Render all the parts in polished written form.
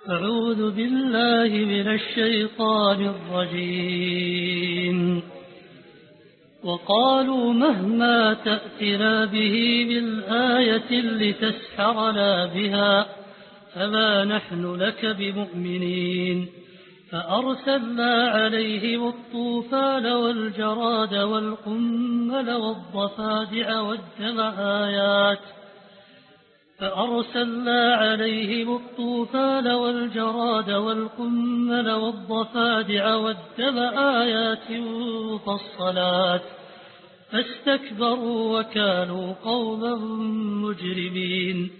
أعوذ بالله من الشيطان الرجيم. وقالوا مهما تأتنا به من آية لتسحرنا بها فما نحن لك بمؤمنين. فأرسلنا عليهم الطوفان والجراد والقمل والضفادع والدم آيات مفصلات فاستكبروا وكانوا قوما مجرمين.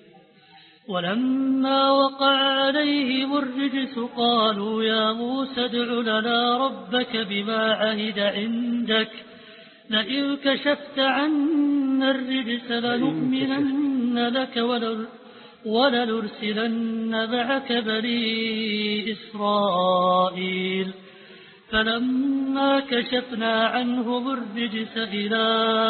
ولما وقع عليهم الرجس قالوا يا موسى ادع لنا ربك بما عهد عندك لئن كشفت عنا الرجس لنؤمنن لك ولنرسلن معك بني إسرائيل. فلما كشفنا عنهم الرجس إلى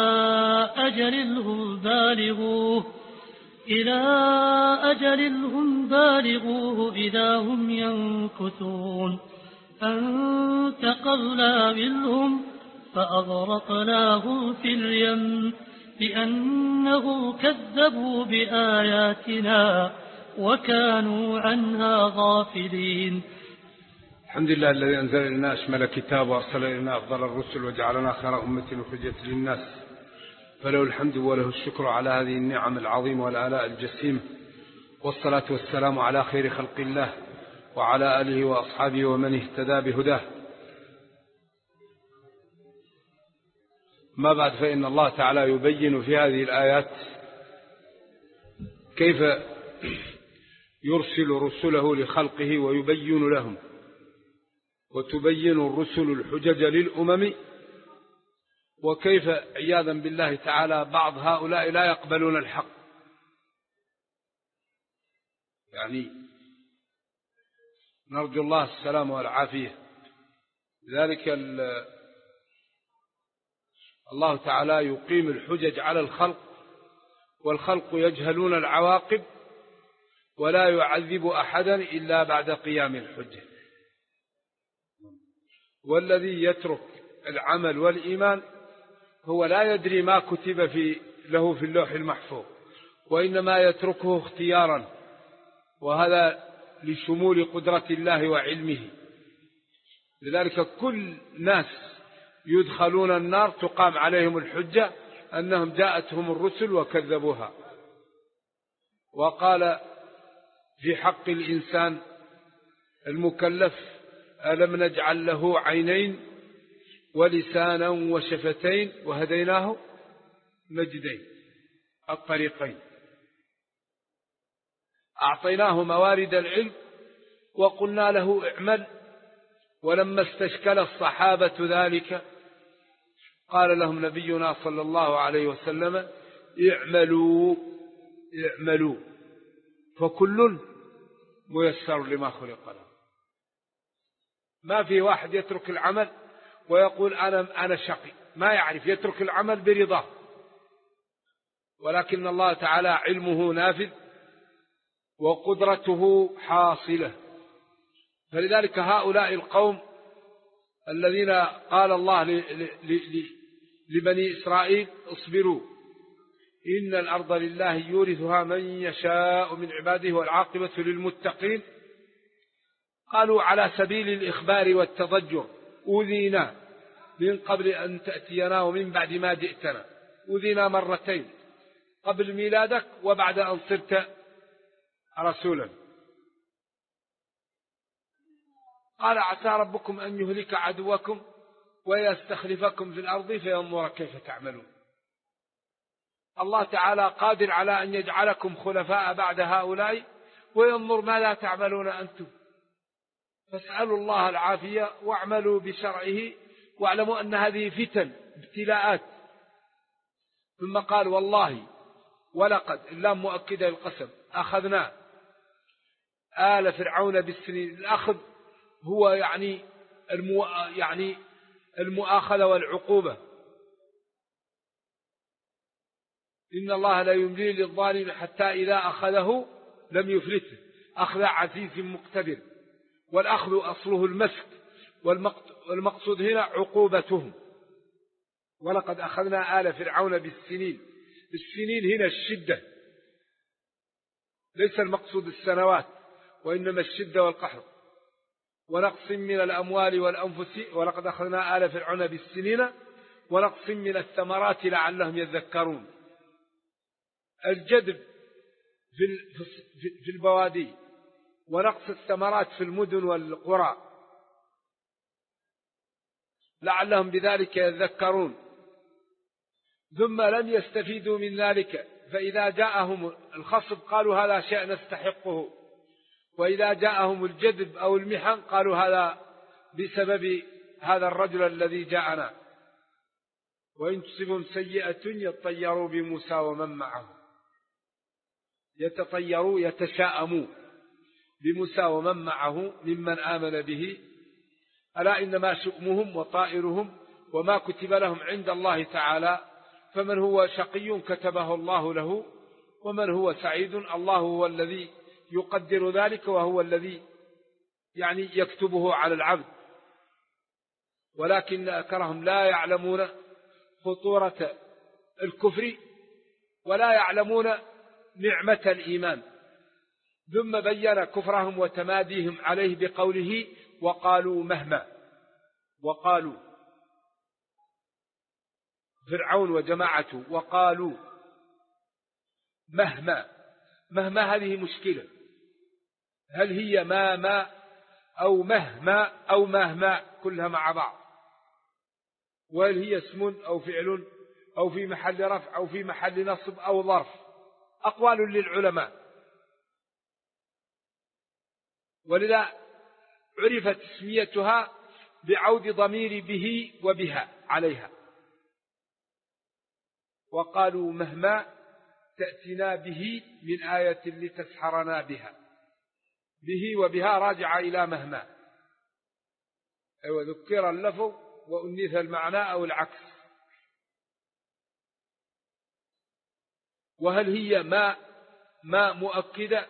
أجل هم بالغوه إذا هم ينكثون. فانتقمنا منهم فأغرقناهم في اليم بأنهم كذبوا بآياتنا وكانوا عنها غافلين. الحمد لله الذي أنزل إلينا أشمل كتاب وأرسل إلينا أفضل الرسل وجعلنا خير أمة أخرجت للناس، فله الحمد وله الشكر على هذه النعم العظيمة والآلاء الجسيمة، والصلاة والسلام على خير خلق الله وعلى آله وأصحابه ومن اهتدى بهداه. ما بعد، فإن الله تعالى يبين في هذه الآيات كيف يرسل رسله لخلقه ويبين لهم، وتبين الرسل الحجج للأمم، وكيف عياذا بالله تعالى بعض هؤلاء لا يقبلون الحق. يعني نرجو الله السلام والعافية. لذلك الله تعالى يقيم الحجج على الخلق، والخلق يجهلون العواقب، ولا يعذب أحدا إلا بعد قيام الحجة. والذي يترك العمل والإيمان هو لا يدري ما كتب له في اللوح المحفوظ، وإنما يتركه اختيارا، وهذا لشمول قدرة الله وعلمه. لذلك كل ناس يدخلون النار تقام عليهم الحجة أنهم جاءتهم الرسل وكذبوها. وقال في حق الإنسان المكلف ألم نجعل له عينين ولسانا وشفتين وهديناه نجدين الطريقين، أعطيناه موارد العلم وقلنا له اعمل. ولما استشكل الصحابة ذلك قال لهم نبينا صلى الله عليه وسلم اعملوا فكل ميسر لما خلق له. ما في واحد يترك العمل ويقول أنا شقي، ما يعرف، يترك العمل برضاه، ولكن الله تعالى علمه نافذ وقدرته حاصلة. فلذلك هؤلاء القوم الذين قال الله لبني إسرائيل اصبروا إن الأرض لله يورثها من يشاء من عباده والعاقبة للمتقين، قالوا على سبيل الإخبار والتضجر أوذينا من قبل أن تأتينا ومن بعد ما جئتنا، أوذينا مرتين، قبل ميلادك وبعد أن صرت رسولا. قال عسى ربكم أن يهلك عدوكم ويستخلفكم في الأرض فينظر كيف تعملون. الله تعالى قادر على أن يجعلكم خلفاء بعد هؤلاء وينظر ماذا تعملون أنتم. فاسألوا الله العافية واعملوا بشرعه واعلموا أن هذه فتن ابتلاءات. ثم قال والله ولقد، اللام مؤكدة القسم، أخذنا آل فرعون بالسنين. الأخذ هو يعني المؤاخذة والعقوبة. إن الله لا يملي للظالم حتى إذا أخذه لم يفلته. أخذ عزيز مقتدر، والأخذ أصله المسك، والمقصود هنا عقوبتهم. ولقد أخذنا آل فرعون بالسنين. السنين هنا الشدة، ليس المقصود السنوات، وإنما الشدة والقحط. ونقص من الأموال والأنفس، ولقد أخذنا آل فرعون بالسنين ونقص من الثمرات لعلهم يذكرون. الجدب في البوادي، ونقص الثمرات في المدن والقرى لعلهم بذلك يذكرون. ثم لم يستفيدوا من ذلك، فإذا جاءهم الخصب قالوا هذا شيء نستحقه، وإذا جاءهم الجدب أو المحن قالوا هذا بسبب هذا الرجل الذي جاءنا. وإن تصبهم سيئة يطيروا بموسى ومن معه، يتطيروا يتشاءموا بموسى ومن معه ممن آمن به، ألا إنما شؤمهم وطائرهم وما كتب لهم عند الله تعالى، فمن هو شقي كتبه الله له، ومن هو سعيد الله هو الذي يقدر ذلك، وهو الذي يكتبه على العبد. ولكن أكثرهم لا يعلمون خطورة الكفر ولا يعلمون نعمة الإيمان. ثم بين كفرهم وتماديهم عليه بقوله وقالوا مهما. وقالوا فرعون وجماعته وقالوا مهما هذه مشكلة، هل هي ما أو مهما أو مهما كلها مع بعض، وهل هي اسم أو فعل أو في محل رفع أو في محل نصب أو ظرف؟ أقوال للعلماء. ولذا عرفت اسميتها بعود ضمير به وبها عليها. وقالوا مهما تأتنا به من آية لتسحرنا بها. به وبها راجع إلى مهما، ذكر اللفظ وأنث المعنى أو العكس. وهل هي ما مؤكدة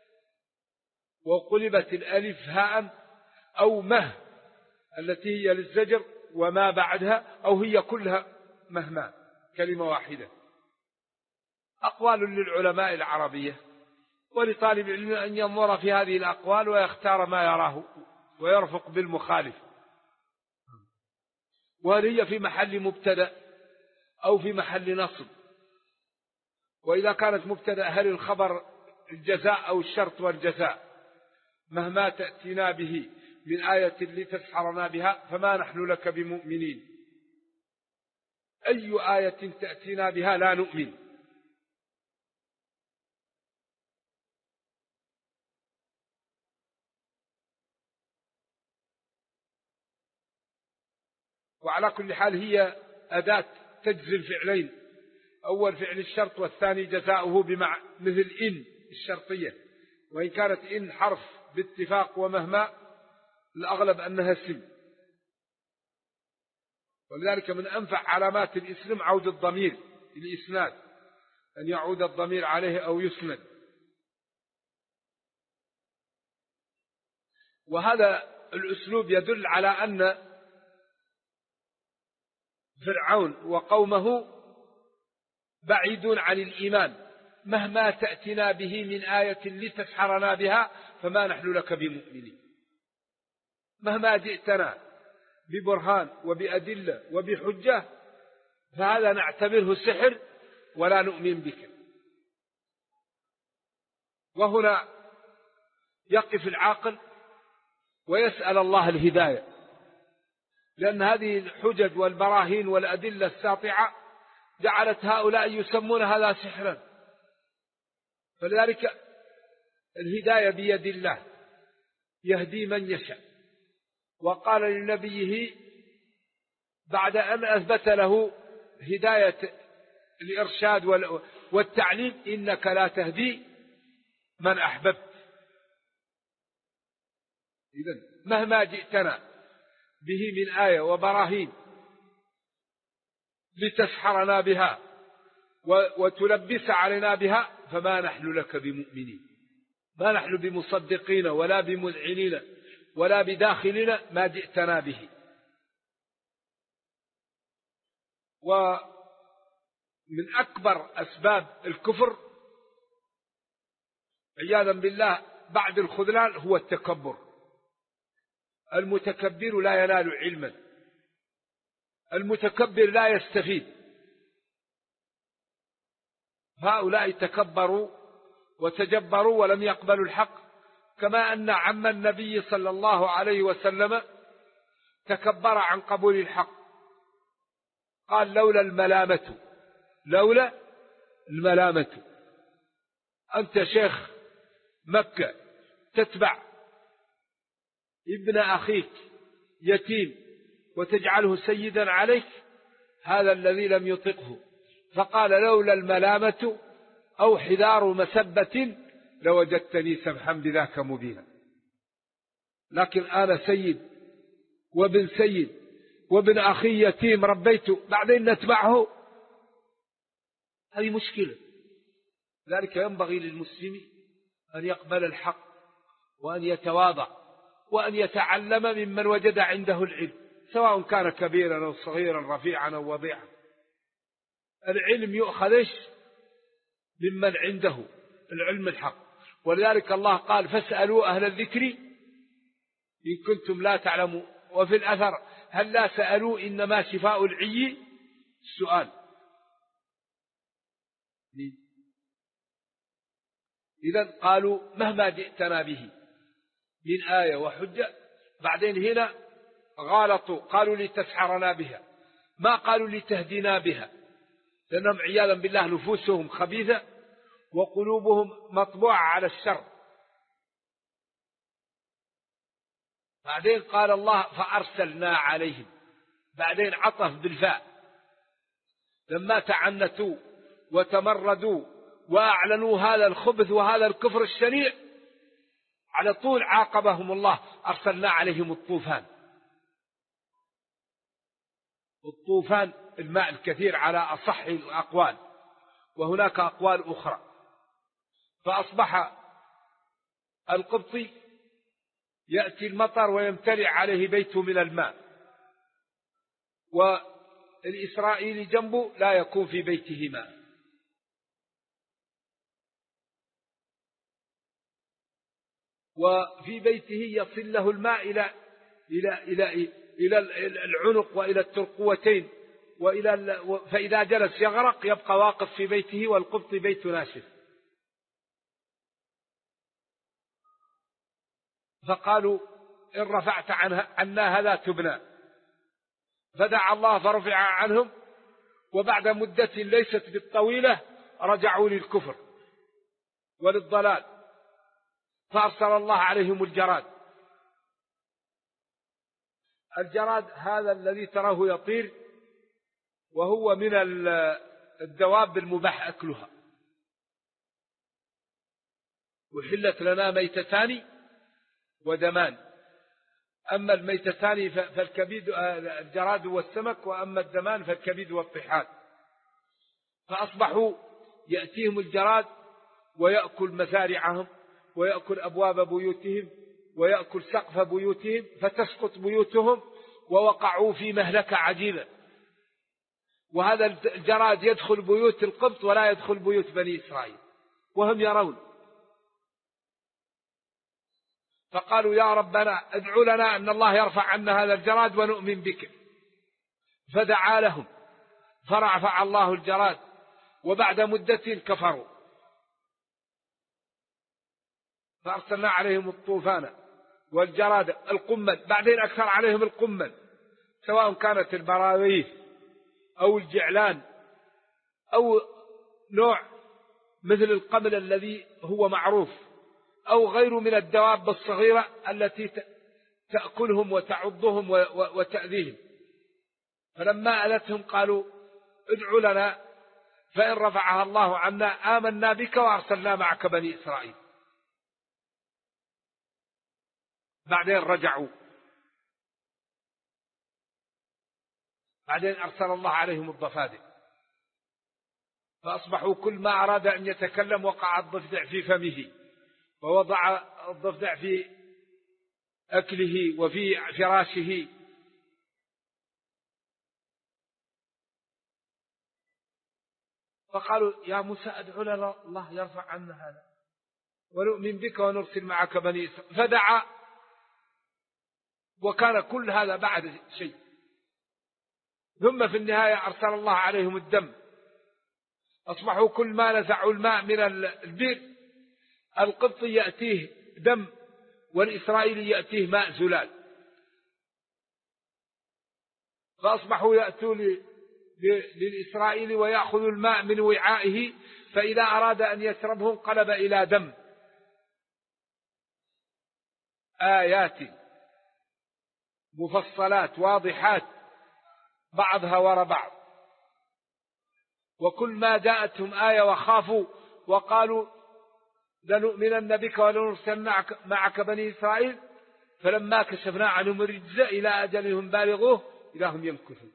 وقلبت الألف هاء، أو مه التي هي للزجر وما بعدها، أو هي كلها مهما كلمة واحدة؟ أقوال للعلماء العربية، ولطالب العلم أن ينظر في هذه الأقوال ويختار ما يراه ويرفق بالمخالف. وهل هي في محل مبتدأ أو في محل نصب؟ وإذا كانت مبتدأ هل الخبر الجزاء أو الشرط والجزاء؟ مهما تأتينا به من آية لتسحرنا بها فما نحن لك بمؤمنين. أي آية تأتينا بها لا نؤمن. وعلى كل حال هي أداة تجزم فعلين، أول فعل الشرط والثاني جزاؤه مثل إن الشرطية، وإن كانت إن حرف باتفاق ومهما الأغلب أنها اسم. ولذلك من أنفع علامات الإسلام عود الضمير الإسناد، أن يعود الضمير عليه أو يسند. وهذا الأسلوب يدل على أن فرعون وقومه بعيدون عن الإيمان. مهما تأتنا به من آية لتسحرنا بها فما نحن لك بمؤمنين. مهما جئتنا ببرهان وبأدلة وبحجة فهذا نعتبره سحر ولا نؤمن بك. وهنا يقف العاقل ويسأل الله الهداية، لأن هذه الحجج والبراهين والأدلة الساطعة جعلت هؤلاء يسمون هذا سحرا. فلذلك الهداية بيد الله يهدي من يشاء. وقال لنبيه بعد أن أثبت له هداية الإرشاد والتعليم إنك لا تهدي من أحببت. إذن مهما جئتنا به من آية وبراهين لتسحرنا بها وتلبس علينا بها فما نحن لك بمؤمنين. ما نحن بمصدقين ولا بمذعنين ولا بداخلين ما جئتنا به. ومن أكبر أسباب الكفر عياذا بالله بعد الخذلان هو التكبر. المتكبر لا ينال علما، المتكبر لا يستفيد. هؤلاء تكبروا وتجبروا ولم يقبلوا الحق، كما أن عم النبي صلى الله عليه وسلم تكبر عن قبول الحق، قال لولا الملامة أنت شيخ مكة تتبع ابن أخيك يتيم وتجعله سيدا عليك، هذا الذي لم يطقه. فقال لولا الملامة أو حذار مسبة لوجدتني سمحا بذاك مبينا. لكن أنا سيد وابن سيد وابن أخي يتيم ربيته بعدين نتبعه، هذه مشكلة. ذلك ينبغي للمسلم أن يقبل الحق وأن يتواضع وأن يتعلم ممن وجد عنده العلم، سواء كان كبيرا أو صغيرا رفيعا أو وضيعا. العلم يؤخذ ممن عنده العلم الحق. ولذلك الله قال فاسألوا أهل الذكر إن كنتم لا تعلمون. وفي الأثر هل لا سألوا إنما شفاء العي السؤال. إذن قالوا مهما جئتنا به من آية وحجة، بعدين هنا غالطوا قالوا لتسحرنا بها، ما قالوا لتهدينا بها، لأنهم عياذا بالله نفوسهم خبيثة وقلوبهم مطبوعة على الشر. بعدين قال الله فأرسلنا عليهم، بعدين عطف بالفاء، لما تعنتوا وتمردوا وأعلنوا هذا الخبث وهذا الكفر الشنيع على طول عاقبهم الله، أرسلنا عليهم الطوفان. الطوفان الماء الكثير على أصح الأقوال، وهناك أقوال أخرى. فأصبح القبطي يأتي المطر ويمتلئ عليه بيته من الماء، والإسرائيلي جنبه لا يكون في بيته ماء. وفي بيته يصل له الماء إلى العنق وإلى الترقوتين فإذا جلس يغرق يبقى واقف في بيته، والقبط بيت ناشف. فقالوا إن رفعت عنا هذا تبنى، فدعا الله فرفع عنهم، وبعد مدة ليست بالطويلة رجعوا للكفر وللضلال، فأرسل الله عليهم الجراد. الجراد هذا الذي تراه يطير، وهو من الدواب المباح أكلها. وحلت لنا ميتتان ودمان، أما الميتتان فالكبد الجراد والسمك، وأما الدمان فالكبد والطحال. فأصبحوا يأتيهم الجراد ويأكل مزارعهم ويأكل أبواب بيوتهم ويأكل سقف بيوتهم، فتسقط بيوتهم ووقعوا في مهلكة عجيبة. وهذا الجراد يدخل بيوت القبط ولا يدخل بيوت بني إسرائيل وهم يرون. فقالوا يا ربنا ادعو لنا أن الله يرفع عنا هذا الجراد ونؤمن بك. فدعا لهم فرفع الله الجراد، وبعد مدة كفروا، فأرسلنا عليهم الطوفان والجراد القمل. بعدين أكثر عليهم القمل، سواء كانت البراويث أو الجعلان أو نوع مثل القمل الذي هو معروف، أو غيره من الدواب الصغيرة التي تأكلهم وتعضهم وتأذيهم. فلما أذتهم قالوا ادعوا لنا فإن رفعها الله عنا آمنا بك وأرسلنا معك بني إسرائيل. بعدين رجعوا، بعدين أرسل الله عليهم الضفادع، فأصبحوا كل ما أراد أن يتكلم وقع الضفدع في فمه ووضع الضفدع في أكله وفي فراشه. فقالوا يا موسى ادعو لنا الله يرفع عنا هذا ونؤمن بك ونرسل معك بني إسرائيل. فدعا، وكان كل هذا بعد شيء. ثم في النهاية أرسل الله عليهم الدم، أصبحوا كل ما نزعوا الماء من البئر القبطي يأتيه دم والإسرائيلي يأتيه ماء زلال، فأصبحوا يأتوا للإسرائيلي ويأخذ الماء من وعائه، فإذا أراد أن يشربه انقلب إلى دم. آيات مفصلات واضحات بعضها وراء بعض. وكل ما جاءتهم آية وخافوا وقالوا لنؤمنن بك ولنرسل معك بني إسرائيل، فلما كشفنا عنهم الرجز إلى أجلهم بالغوه إذا هم يمكثون.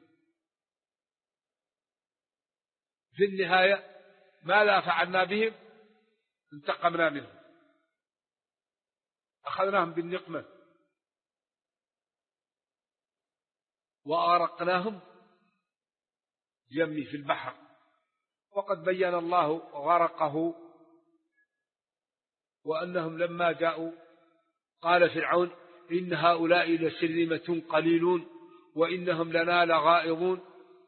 في النهاية ماذا فعلنا بهم؟ انتقمنا منهم، أخذناهم بالنقمة وأغرقناهم يمي في البحر. وقد بين الله غرقه، وأنهم لما جاءوا قال فرعون إن هؤلاء لشرذمة قليلون وإنهم لنا لغائظون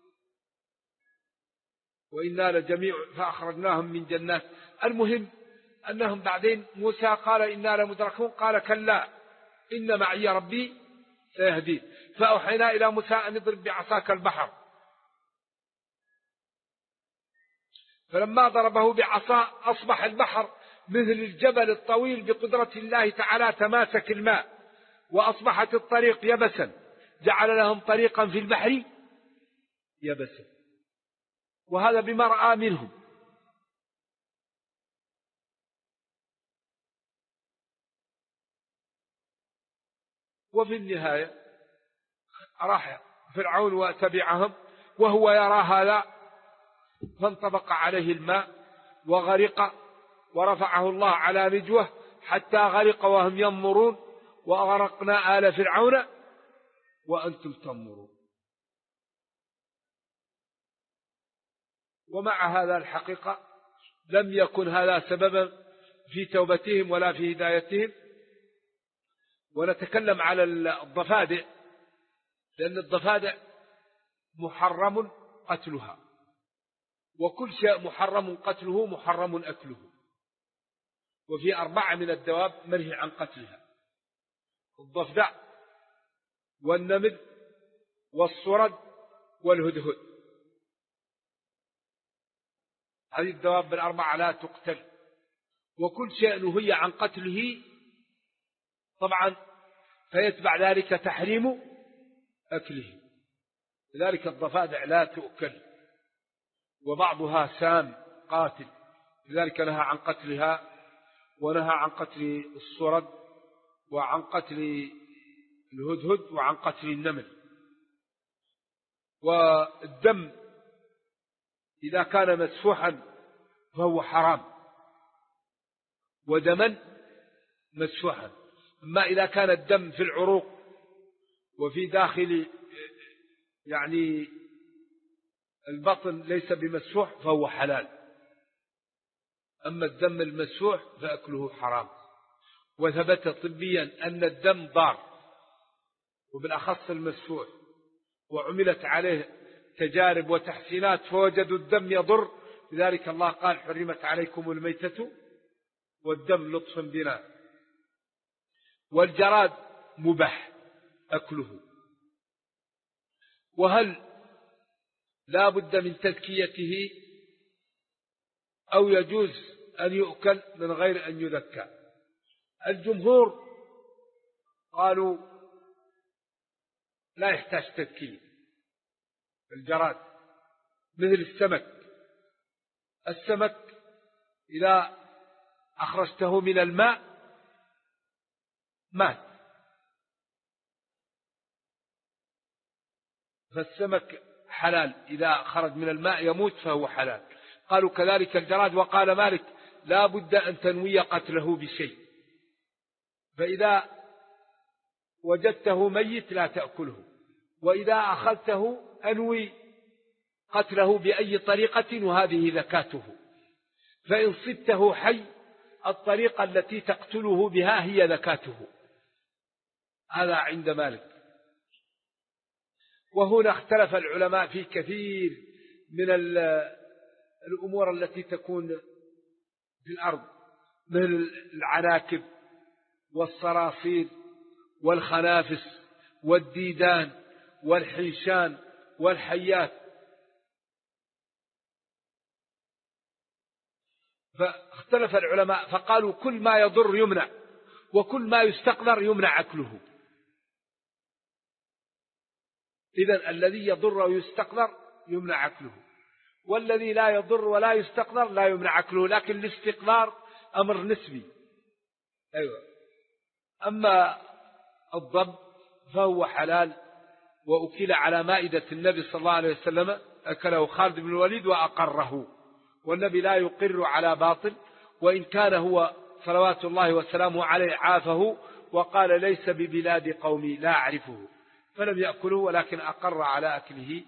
وإنا لجميع، فأخرجناهم من جنات. المهم أنهم بعدين موسى قال إنا لمدركون، قال كلا إن معي ربي سيهدين. فأوحينا إلى موسى أن اضرب بعصاك البحر، فلما ضربه بعصا أصبح البحر مثل الجبل الطويل بقدرة الله تعالى، تماسك الماء وأصبحت الطريق يبسا، جعل لهم طريقا في البحر يبسا، وهذا بما رأى منهم. وفي النهاية راح فرعون وتبعهم وهو يرى هذا، فانطبق عليه الماء وغرق، ورفعه الله على رجوه حتى غرق وهم ينظرون، وأغرقنا آل فرعون وأنتم تنظرون. ومع هذا الحقيقة لم يكن هذا سببا في توبتهم ولا في هدايتهم. ونتكلم على الضفادع، لأن الضفادع محرم قتلها، وكل شيء محرم قتله محرم أكله. وفي 4 من الدواب منهي عن قتلها: الضفدع والنمر والصرد والهدهد. هذه الدواب ال4 لا تقتل. وكل شيء نهي عن قتله طبعا فيتبع ذلك تحريم أكله. لذلك الضفادع لا تؤكل، وبعضها سام قاتل، لذلك نهى عن قتلها، ونهى عن قتل الصرد وعن قتل الهدهد وعن قتل النمل. والدم إذا كان مسفوحا فهو حرام، ودما مسفوحا. أما إذا كان الدم في العروق وفي داخل يعني البطن ليس بمسفوح فهو حلال. أما الدم المسفوح فأكله حرام. وثبت طبيا أن الدم ضار، وبالأخص المسفوح، وعملت عليه تجارب وتحسينات فوجدوا الدم يضر، لذلك الله قال حرمت عليكم الميتة والدم لطفا بنا. والجراد مباح أكله. وهل لا بد من تذكيته أو يجوز أن يؤكل من غير أن يذكى؟ الجمهور قالوا لا يحتاج تذكية. الجراد مثل السمك إذا أخرجته من الماء مات، فالسمك حلال إذا خرج من الماء يموت فهو حلال. قالوا كذلك الجراد. وقال مالك لا بد أن تنوي قتله بشيء، فإذا وجدته ميت لا تأكله، وإذا أخذته أنوي قتله بأي طريقة وهذه زكاته. فإن صدته حي الطريقة التي تقتله بها هي زكاته. هذا عند مالك. وهنا اختلف العلماء في كثير من الأمور التي تكون في الأرض، مثل العناكب والصراصير والخنافس والديدان والحيشان والحيات. فاختلف العلماء فقالوا كل ما يضر يمنع، وكل ما يستقذر يمنع أكله. إذن الذي يضر ويستقذر يمنع أكله، والذي لا يضر ولا يستقذر لا يمنع أكله، لكن الاستقذار أمر نسبي. أيوة. أما الضب فهو حلال، وأكل على مائدة النبي صلى الله عليه وسلم، أكله خالد بن الوليد وأقره، والنبي لا يقر على باطل، وإن كان هو صلوات الله وسلامه عليه عافه وقال ليس ببلاد قومي لا أعرفه، فلم يأكله ولكن أقر على أكله.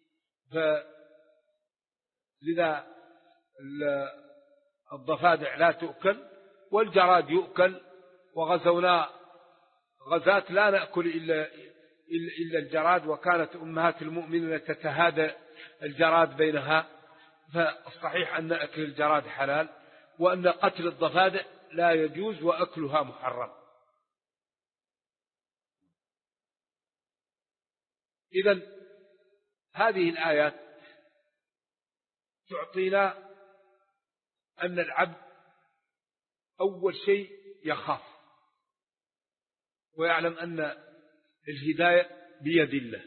لذا الضفادع لا تؤكل، والجراد يؤكل، وغزونا غزات لا نأكل إلا الجراد، وكانت أمهات المؤمنين تتهادى الجراد بينها. فالصحيح أن أكل الجراد حلال، وأن قتل الضفادع لا يجوز وأكلها محرم. إذن هذه الآيات تعطينا أن العبد أول شيء يخاف ويعلم أن الهداية بيد الله.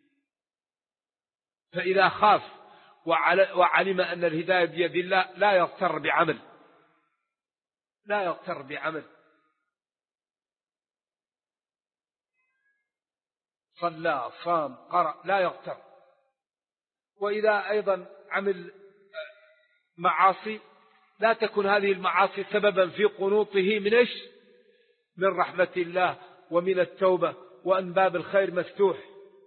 فإذا خاف وعلم أن الهداية بيد الله لا يغتر بعمل، لا يغتر بعمل. صلى صام قرأ لا يغتر. وإذا أيضا عمل معاصي لا تكن هذه المعاصي سببا في قنوطه من إيش؟ من رحمة الله ومن التوبة، وأن باب الخير مفتوح.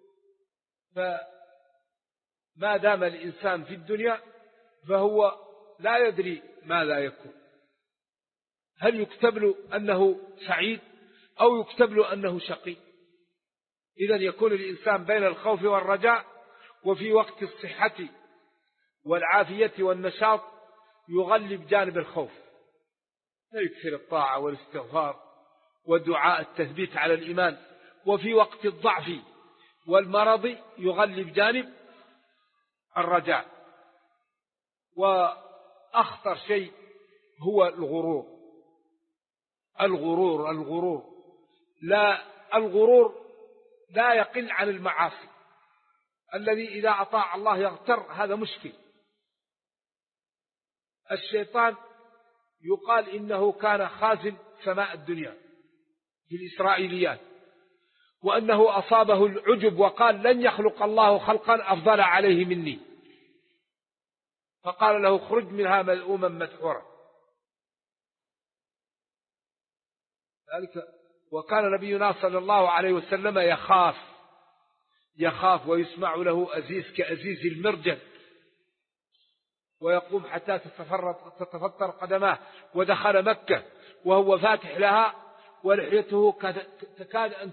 فما دام الإنسان في الدنيا فهو لا يدري ماذا يكون، هل يكتب له أنه سعيد أو يكتب له أنه شقي. إذن يكون الإنسان بين الخوف والرجاء، وفي وقت الصحة والعافية والنشاط يغلب جانب الخوف، يكثر الطاعة والاستغفار ودعاء التثبيت على الإيمان. وفي وقت الضعف والمرض يغلب جانب الرجاء. وأخطر شيء هو الغرور. الغرور لا يقل عن المعاصي. الذي إذا أطاع الله يغتر هذا مشكل. الشيطان يقال إنه كان خازن سماء الدنيا في الإسرائيليات، وأنه أصابه العجب وقال لن يخلق الله خلقا أفضل عليه مني، فقال له اخرج منها ملؤوما مدحورا. ذلك وكان نبينا صلى الله عليه وسلم يخاف ويسمع له أزيز كأزيز المرجل، ويقوم حتى تتفطر قدماه. ودخل مكة وهو فاتح لها ولحيته تكاد أن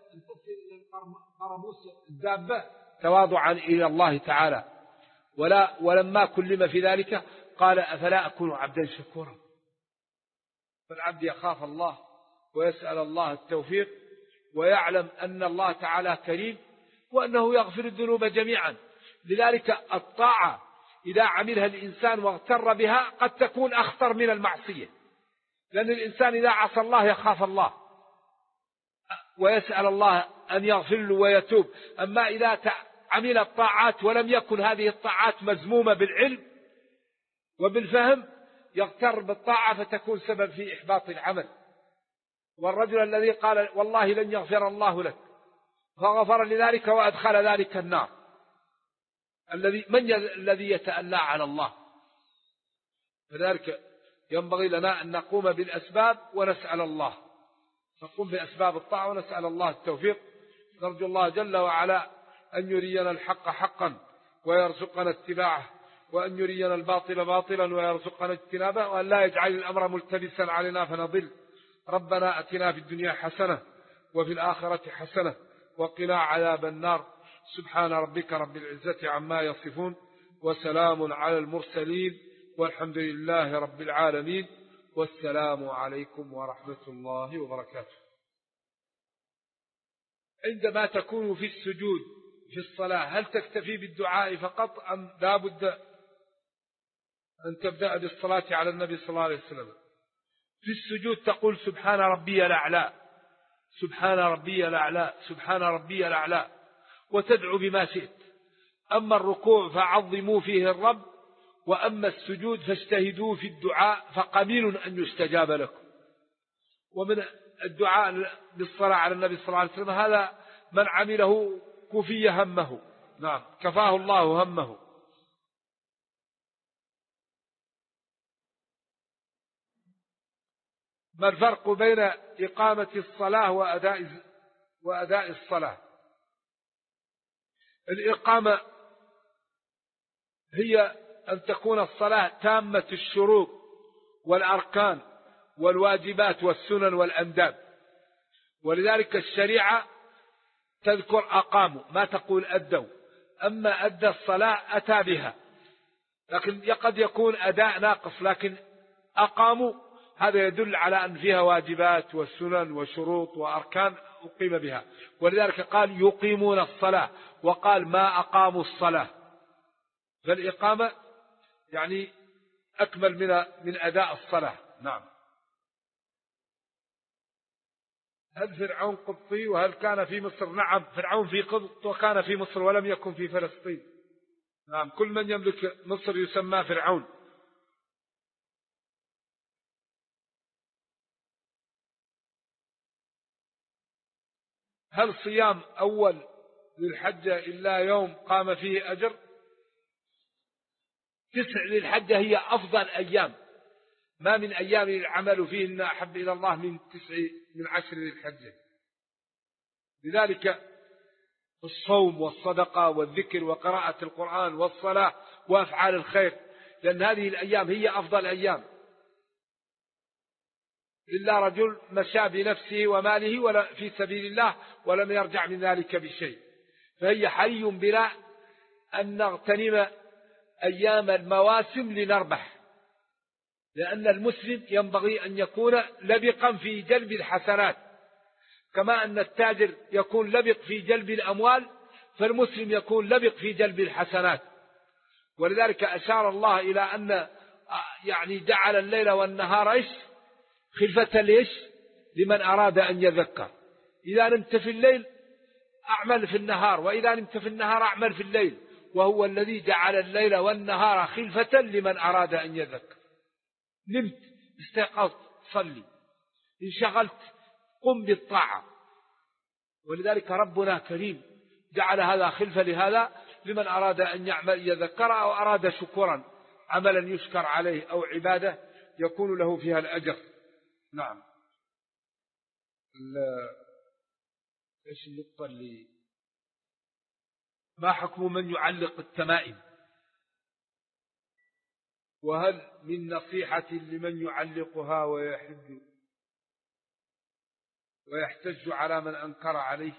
قرموس الدابة تواضعا إلى الله تعالى. ولما كلم في ذلك قال أفلا أكون عبدا شكورا. فالعبد يخاف الله ويسأل الله التوفيق، ويعلم أن الله تعالى كريم وأنه يغفر الذنوب جميعا. لذلك الطاعة إذا عملها الإنسان واغتر بها قد تكون أخطر من المعصية، لأن الإنسان إذا عصى الله يخاف الله ويسأل الله أن يغفر له ويتوب. أما إذا عمل الطاعات ولم يكن هذه الطاعات مزمومة بالعلم وبالفهم يغتر بالطاعة فتكون سبب في إحباط العمل. والرجل الذي قال والله لن يغفر الله لك فغفر لذلك وأدخل ذلك النار، من الذي يتألى على الله؟ فذلك ينبغي لنا أن نقوم بالأسباب ونسأل الله. نقوم بأسباب الطاعة ونسأل الله التوفيق. نرجو الله جل وعلا أن يرينا الحق حقا ويرزقنا اتباعه، وأن يرينا الباطل باطلا ويرزقنا اجتنابه، وأن لا يجعل الأمر ملتبسا علينا فنضل. ربنا أتنا في الدنيا حسنة وفي الآخرة حسنة وقنا عذاب النار. سبحان ربك رب العزة عما يصفون، وسلام على المرسلين، والحمد لله رب العالمين، والسلام عليكم ورحمة الله وبركاته. عندما تكون في السجود في الصلاة هل تكتفي بالدعاء فقط أم لا بد أن تبدأ بالصلاة على النبي صلى الله عليه وسلم؟ في السجود تقول سبحان ربي الأعلى، سبحان ربي الأعلى، سبحان ربي الأعلى، وتدعو بما شئت. أما الركوع فعظموا فيه الرب، وأما السجود فاجتهدوا في الدعاء فقليل أن يستجاب لكم. ومن الدعاء بالصلاة على النبي صلى الله عليه وسلم هذا من عمله كفي همه، نعم كفاه الله همه. ما الفرق بين إقامة الصلاة وأداء الصلاة؟ الإقامة هي أن تكون الصلاة تامة الشروط والأركان والواجبات والسنن والأنداب، ولذلك الشريعة تذكر أقاموا ما تقول أدوا. أما أدى الصلاة أتى بها، لكن قد يكون أداء ناقص، لكن أقاموا هذا يدل على أن فيها واجبات والسنن وشروط وأركان أقيم بها، ولذلك قال يقيمون الصلاة، وقال ما أقاموا الصلاة. فالإقامة يعني أكمل من أداء الصلاة. نعم. هل فرعون قبطي وهل كان في مصر؟ نعم، فرعون في قبط وكان في مصر ولم يكن في فلسطين. نعم، كل من يملك مصر يسمى فرعون. هل صيام أول ذي الحجة إلا يوم قام فيه أجر؟ 9 ذي الحجة هي أفضل أيام، ما من أيام العمل فيهن أحب إلى الله من 10 ذي الحجة. لذلك الصوم والصدقة والذكر وقراءة القرآن والصلاة وأفعال الخير، لأن هذه الأيام هي أفضل أيام. إلا رجل مشى بنفسه وماله ولا في سبيل الله ولم يرجع من ذلك بشيء، فهي حري بنا أن نغتنم أيام المواسم لنربح، لأن المسلم ينبغي أن يكون لبقا في جلب الحسنات، كما أن التاجر يكون لبق في جلب الأموال، فالمسلم يكون لبق في جلب الحسنات. ولذلك أشار الله إلى أن يعني جعل الليل والنهار خلفة لمن أراد أن يذكر. إذا نمت في الليل أعمل في النهار، وإذا نمت في النهار أعمل في الليل، وهو الذي جعل الليل والنهار خلفة لمن أراد أن يذكر. نمت استيقظت صلي، انشغلت قم بالطاعة. ولذلك ربنا كريم جعل هذا خلفة لهذا لمن أراد أن يعمل يذكر، أو أراد شكرا عملا يشكر عليه أو عبادة يكون له فيها الأجر. نعم. ايش النقطة اللي ما حكم من يعلق التمائم؟ وهل من نصيحة لمن يعلقها ويحتج على من أنكر عليه؟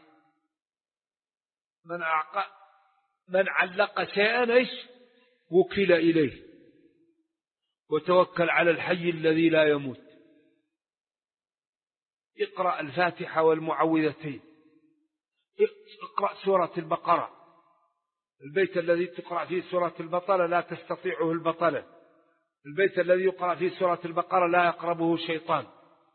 من علق شيئا وكل إليه، وتوكل على الحي الذي لا يموت. اقرأ الفاتحة والمعوذتين، اقرأ سورة البقرة. البيت الذي تقرأ فيه سورة البقرة لا تستطيعه البطلة، البيت الذي يقرأ فيه سورة البقرة لا يقربه شيطان.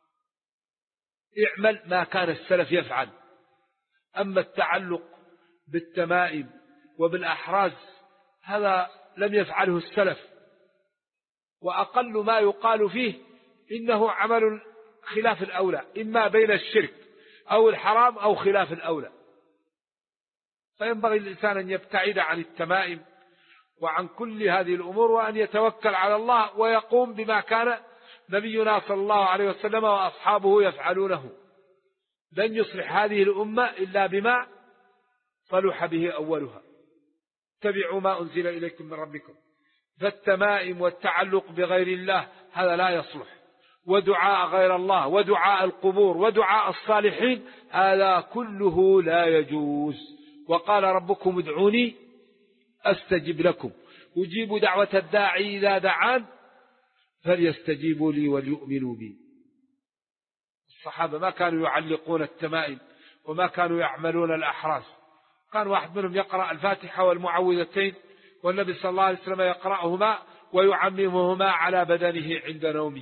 اعمل ما كان السلف يفعل. أما التعلق بالتمائم وبالأحراز هذا لم يفعله السلف، وأقل ما يقال فيه إنه عمل خلاف الأولى، إما بين الشرك أو الحرام أو خلاف الأولى. فينبغي الإنسان أن يبتعد عن التمائم وعن كل هذه الأمور، وأن يتوكل على الله ويقوم بما كان نبينا صلى الله عليه وسلم وأصحابه يفعلونه. لن يصلح هذه الأمة إلا بما صلح به أولها. اتبعوا ما أنزل إليكم من ربكم. فالتمائم والتعلق بغير الله هذا لا يصلح، ودعاء غير الله ودعاء القبور ودعاء الصالحين هذا كله لا يجوز. وقال ربكم ادعوني أستجب لكم، أجيب دعوة الداعي إذا دعان فليستجيبوا لي وليؤمنوا بي. الصحابة ما كانوا يعلقون التمائم وما كانوا يعملون الأحراس. كان واحد منهم يقرأ الفاتحة والمعوذتين والنبي صلى الله عليه وسلم يقرأهما ويعممهما على بدنه عند نومه.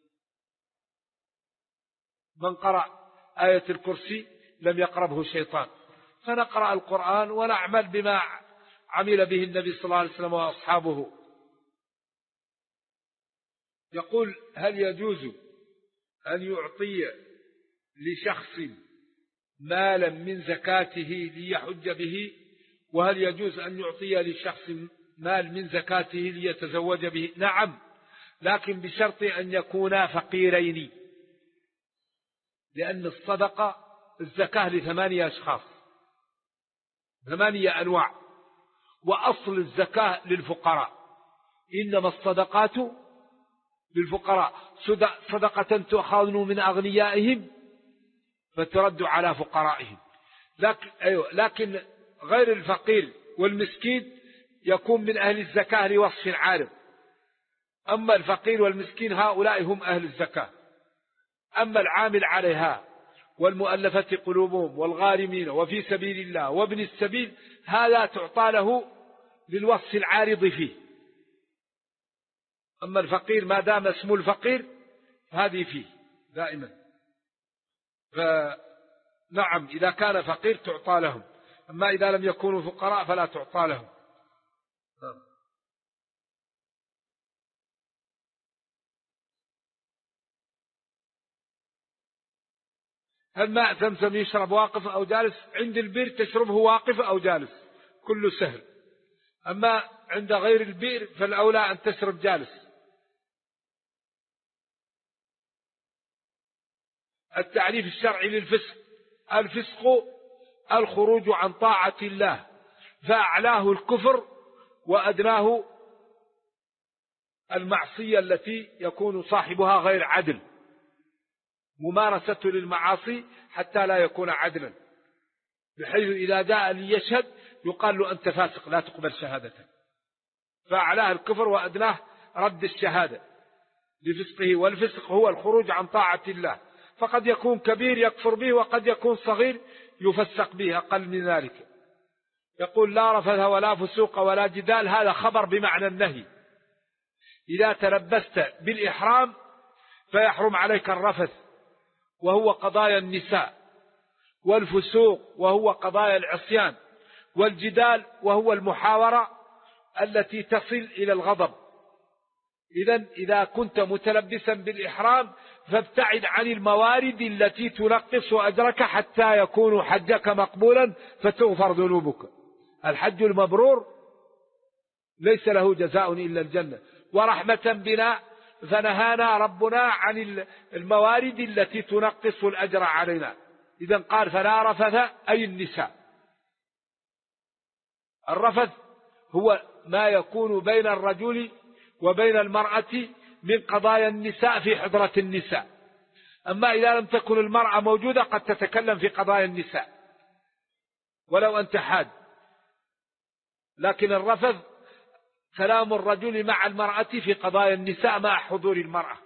من قرأ آية الكرسي لم يقربه شيطان. فنقرأ القرآن ونعمل بما عمل به النبي صلى الله عليه وسلم وأصحابه. يقول هل يجوز أن يعطي لشخص مالا من زكاته ليحج به، وهل يجوز أن يعطي لشخص مال من زكاته ليتزوج به؟ نعم، لكن بشرط أن يكونا فقيرين، لأن الزكاة ل8 أشخاص، 8 أنواع، وأصل الزكاة للفقراء. إنما الصدقات للفقراء صدقة تؤخذ من أغنيائهم فترد على فقرائهم. لكن غير الفقير والمسكين يكون من أهل الزكاة لوصف عارض. أما الفقير والمسكين هؤلاء هم أهل الزكاة. أما العامل عليها والمؤلفة قلوبهم والغارمين وفي سبيل الله وابن السبيل هذا تعطى له للوصف العارض فيه. أما الفقير ما دام اسمه الفقير هذه فيه دائما. فنعم إذا كان فقير تعطى لهم، أما إذا لم يكونوا فقراء فلا تعطى لهم. هل ماء زمزم يشرب واقف أو جالس؟ عند البئر تشربه واقف أو جالس كله سهل، أما عند غير البئر فالأولى أن تشرب جالس. التعريف الشرعي للفسق: الفسق الخروج عن طاعة الله، فأعلاه الكفر وأدناه المعصية التي يكون صاحبها غير عدل، ممارسة للمعاصي حتى لا يكون عدلا، بحيث إذا جاء ليشهد يقال له أنت فاسق لا تقبل شهادته. فأعلاه الكفر وأدناه رد الشهادة لفسقه. والفسق هو الخروج عن طاعة الله، فقد يكون كبير يكفر به وقد يكون صغير يفسق به أقل من ذلك. يقول لا رفث ولا فسوق ولا جدال، هذا خبر بمعنى النهي. إذا تلبست بالإحرام فيحرم عليك الرفث وهو قضايا النساء، والفسوق وهو قضايا العصيان، والجدال وهو المحاورة التي تصل إلى الغضب. إذا كنت متلبسا بالإحرام فابتعد عن الموارد التي تنقص أجرك حتى يكون حجك مقبولا فتغفر ذنوبك. الحج المبرور ليس له جزاء إلا الجنة، ورحمة بنا فنهانا ربنا عن الموارد التي تنقص الأجر علينا. إذن قال فلا رفث أي النساء. الرفث هو ما يكون بين الرجل وبين المرأة من قضايا النساء في حضرة النساء. أما إذا لم تكن المرأة موجودة قد تتكلم في قضايا النساء ولو أنت حاد. لكن الرفث كلام الرجل مع المرأة في قضايا النساء مع حضور المرأة.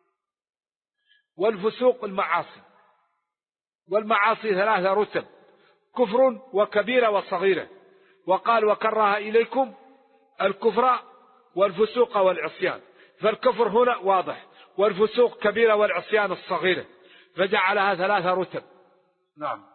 والفسوق المعاصي، والمعاصي 3 رتب: كفر وكبيرة وصغيرة. وقال وكره إليكم الكفر والفسوق والعصيان، فالكفر هنا واضح، والفسوق كبيرة والعصيان الصغيرة، فجعلها 3 رتب. نعم.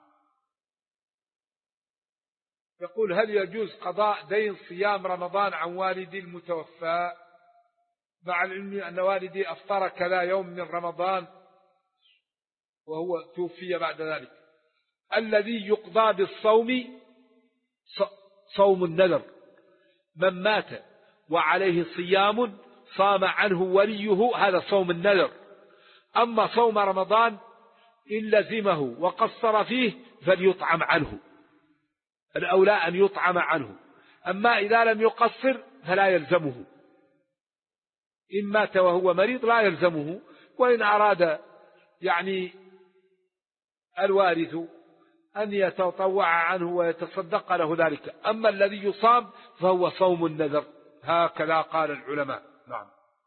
يقول هل يجوز قضاء دين صيام رمضان عن والدي المتوفى، مع العلم أن والدي أفطر كذا يوم من رمضان وهو توفي بعد ذلك؟ الذي يقضى بالصوم صوم النذر، من مات وعليه صيام صام عنه وليه، هذا صوم النذر. أما صوم رمضان إن لزمه وقصر فيه فليطعم عنه، الأولى أن يطعم عنه. أما إذا لم يقصر فلا يلزمه، إن مات وهو مريض لا يلزمه، وإن أراد يعني الوارث أن يتطوع عنه ويتصدق له ذلك. أما الذي يصام فهو صوم النذر، هكذا قال العلماء. نعم.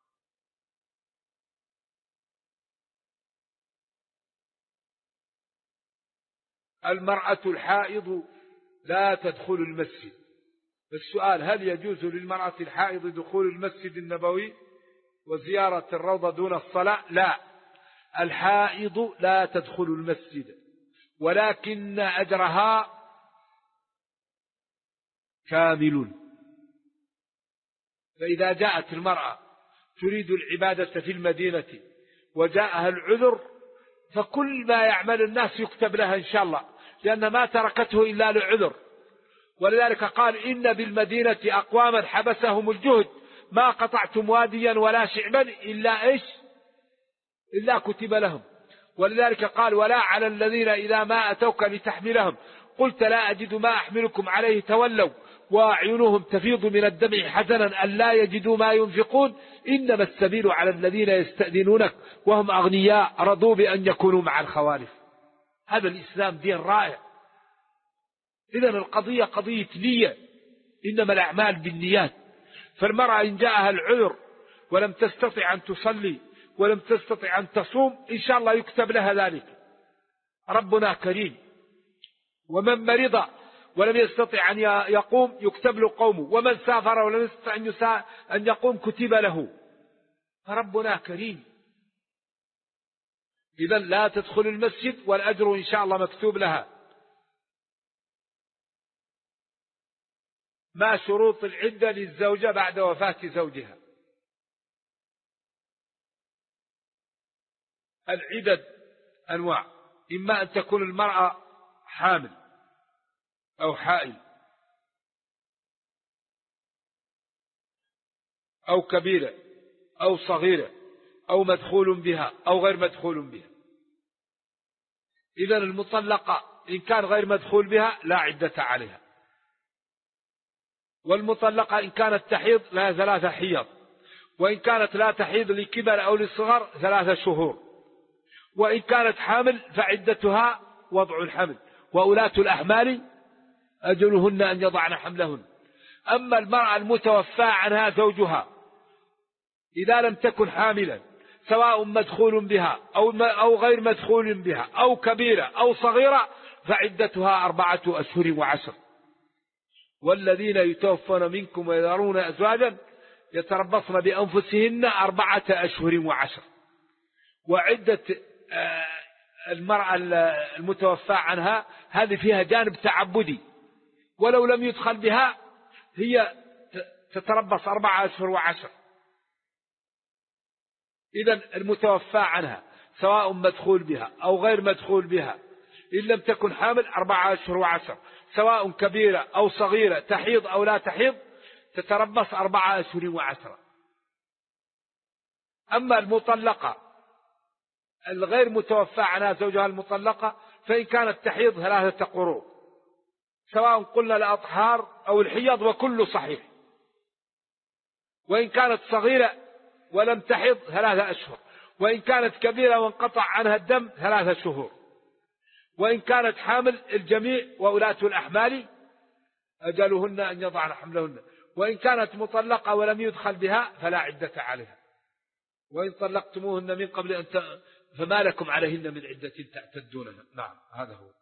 المرأة الحائض لا تدخل المسجد. السؤال: هل يجوز للمرأة الحائض دخول المسجد النبوي وزيارة الروضة دون الصلاة؟ لا، الحائض لا تدخل المسجد، ولكن أجرها كامل. فإذا جاءت المرأة تريد العبادة في المدينة وجاءها العذر فكل ما يعمل الناس يكتب لها إن شاء الله، لأن ما تركته إلا لعذر. ولذلك قال: إن بالمدينة أقواما حبسهم الجهد ما قطعتم واديا ولا شعبا إلا كتب لهم. ولذلك قال: ولا على الذين إذا ما أتوك لتحملهم قلت لا أجد ما أحملكم عليه تولوا وأعينهم تفيض من الدمع حزنا أن لا يجدوا ما ينفقون إنما السبيل على الذين يستأذنونك وهم أغنياء رضوا بأن يكونوا مع الخوالف. هذا الإسلام دين رائع. إذن القضية قضية نية، إنما الأعمال بالنيات. فالمرأة إن جاءها العذر ولم تستطع أن تصلي ولم تستطع أن تصوم إن شاء الله يكتب لها ذلك، ربنا كريم. ومن مرض ولم يستطع أن يقوم يكتب له قومه، ومن سافر ولم يستطع أن يقوم كتب له، فربنا كريم. إذن لا تدخل المسجد والأجر إن شاء الله مكتوب لها. ما شروط العدة للزوجة بعد وفاة زوجها؟ العدد أنواع: إما أن تكون المرأة حامل أو حائل أو كبيرة أو صغيرة أو مدخول بها أو غير مدخول بها. إذن المطلقة إن كان غير مدخول بها لا عدة عليها، والمطلقة إن كانت تحيض لها 3 حيض، وإن كانت لا تحيض لكبر أو لصغر 3 شهور، وإن كانت حامل فعدتها وضع الحمل، وأولاة الأحمال أجلهن أن يضعن حملهن. أما المرأة المتوفى عنها زوجها إذا لم تكن حاملا سواء مدخول بها أو غير مدخول بها أو كبيرة أو صغيرة فعدتها 4 أشهر و10. والذين يتوفون منكم ويذرون أزواجا يتربصن بأنفسهن 4 أشهر و10. وعدة المرأة المتوفى عنها هذه فيها جانب تعبدي، ولو لم يدخل بها هي تتربص 4 أشهر و10. إذن المتوفى عنها سواء مدخول بها أو غير مدخول بها إن لم تكن حامل 4 أشهر و10، سواء كبيرة أو صغيرة تحيض أو لا تحيض تتربص 4 أشهر و10. أما المطلقة الغير متوفى عنها زوجها المطلقة فإن كانت تحيض 3 قروء، سواء قلنا الأطهار أو الحيض وكل صحيح. وإن كانت صغيرة ولم تحض 3 أشهر، وإن كانت كبيرة وانقطع عنها الدم 3 شهور، وإن كانت حامل الجميع وأولاة الأحمال أجلهن أن يضعن حملهن. وإن كانت مطلقة ولم يدخل بها فلا عدة عليها. وإن طلقتموهن من قبل أن فما لكم عليهن من عدة تعتدونها. نعم، هذا هو.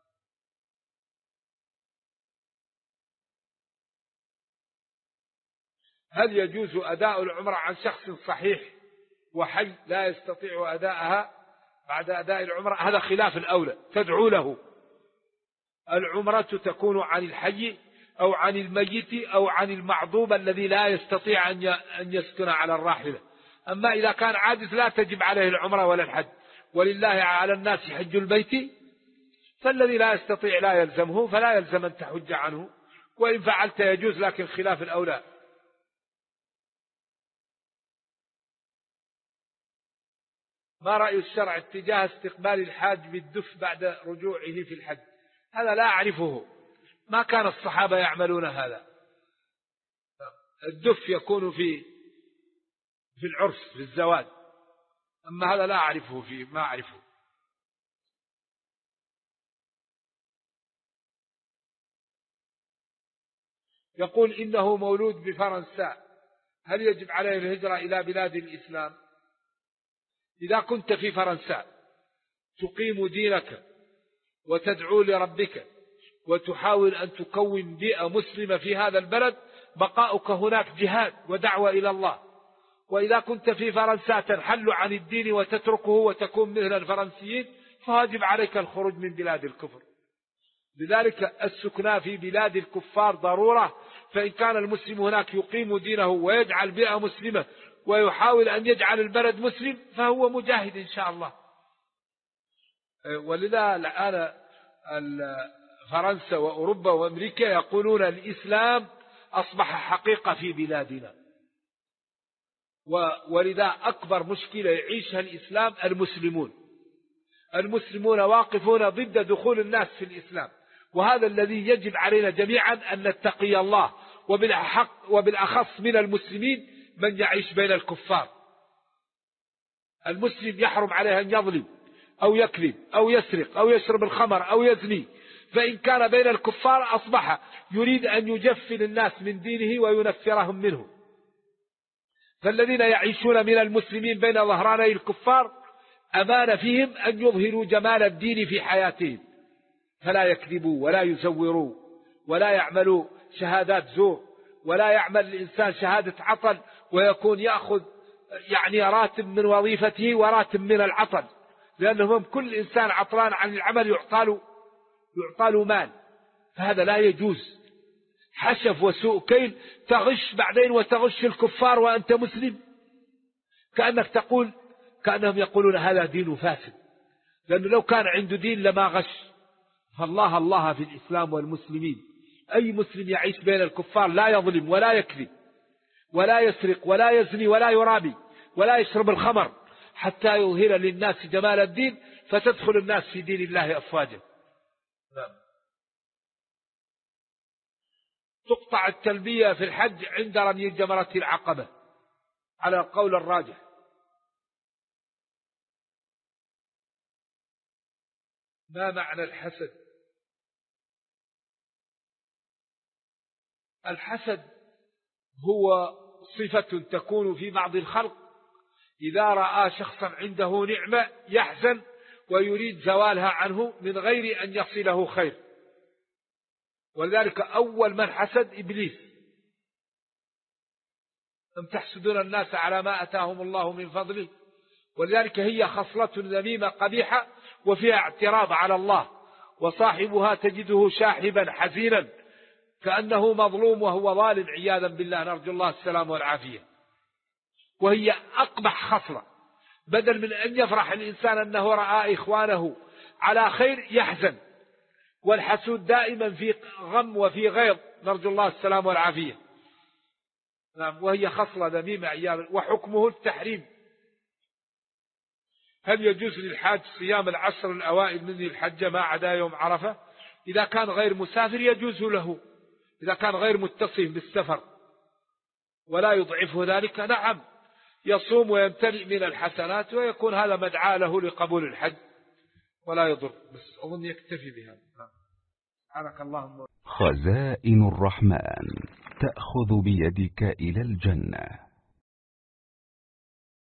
هل يجوز أداء العمرة عن شخص صحيح وحي لا يستطيع أداءها بعد أداء العمرة؟ هذا خلاف الأولى، تدعو له. العمرة تكون عن الحي أو عن الميت أو عن المعضوب الذي لا يستطيع أن يسكن على الراحلة. أما إذا كان عاجز لا تجب عليه العمرة ولا الحج. ولله على الناس حج البيت، فالذي لا يستطيع لا يلزمه فلا يلزم أن تحج عنه، وإن فعلت يجوز، لكن خلاف الأولى. ما رأي الشرع اتجاه استقبال الحاج بالدف بعد رجوعه في الحج؟ هذا لا أعرفه، ما كان الصحابة يعملون هذا. الدف يكون في العرس في الزواج، أما هذا لا أعرفه فيه، ما أعرفه. يقول إنه مولود بفرنسا، هل يجب عليه الهجرة إلى بلاد الإسلام؟ إذا كنت في فرنسا تقيم دينك وتدعو لربك وتحاول أن تكون بيئة مسلمة في هذا البلد، بقاؤك هناك جهاد ودعوة إلى الله. وإذا كنت في فرنسا تنحل عن الدين وتتركه وتكون مثل الفرنسيين، فواجب عليك الخروج من بلاد الكفر. لذلك السكنى في بلاد الكفار ضرورة، فإن كان المسلم هناك يقيم دينه ويجعل بيئة مسلمة ويحاول أن يجعل البلد مسلم فهو مجاهد إن شاء الله. ولذا الآن فرنسا وأوروبا وأمريكا يقولون الإسلام أصبح حقيقة في بلادنا، ولذا أكبر مشكلة يعيشها الإسلام المسلمون واقفون ضد دخول الناس في الإسلام، وهذا الذي يجب علينا جميعا أن نتقي الله، وبالأخص من المسلمين من يعيش بين الكفار. المسلم يحرم عليه أن يظلم أو يكذب أو يسرق أو يشرب الخمر أو يزني، فإن كان بين الكفار أصبح يريد أن يجفل الناس من دينه وينفرهم منه. فالذين يعيشون من المسلمين بين ظهراني الكفار أمان فيهم أن يظهروا جمال الدين في حياتهم، فلا يكذبوا ولا يزوروا ولا يعملوا شهادات زور، ولا يعمل الإنسان شهادة عطل ويكون يأخذ راتب من وظيفته وراتب من العطل، لأنهم كل إنسان عطلان عن العمل يعطى له مال، فهذا لا يجوز. حشف وسوء كيل، تغش بعدين وتغش الكفار وأنت مسلم، كأنهم يقولون هذا دين فاسد، لأنه لو كان عنده دين لما غش. فالله في الإسلام والمسلمين، أي مسلم يعيش بين الكفار لا يظلم ولا يكذب ولا يسرق ولا يزني ولا يرابي ولا يشرب الخمر، حتى يظهر للناس جمال الدين فتدخل الناس في دين الله أفواجا. تقطع التلبية في الحج عند رمي جمرة العقبة على القول الراجح. ما معنى الحسد؟ الحسد هو صفة تكون في بعض الخلق، إذا رأى شخصا عنده نعمة يحزن ويريد زوالها عنه من غير أن يصله خير، ولذلك أول من حسد إبليس: أم تحسدون الناس على ما أتاهم الله من فضله. ولذلك هي خصلة ذميمة قبيحة وفيها اعتراض على الله، وصاحبها تجده شاحبا حزينا كأنه مظلوم وهو ظالم عياذا بالله، نرجو الله السلام والعافية. وهي أقبح خصلة، بدل من أن يفرح الإنسان أنه رأى إخوانه على خير يحزن، والحسود دائما في غم وفي غيظ، نرجو الله السلام والعافية. وهي خصلة ذميمة عياذا، وحكمه التحريم. هل يجوز للحاج صيام العشر الأوائل من الحجة ما عدا يوم عرفة؟ إذا كان غير مسافر يجوز له، إذا كان غير متصف بالسفر ولا يضعفه ذلك، نعم يصوم ويمتلئ من الحسنات، ويكون هذا مدعاة له لقبول الحج ولا يضر. بس أظن يكتفي بها. سبحانك اللهم. خزائن الرحمن تأخذ بيدك إلى الجنة.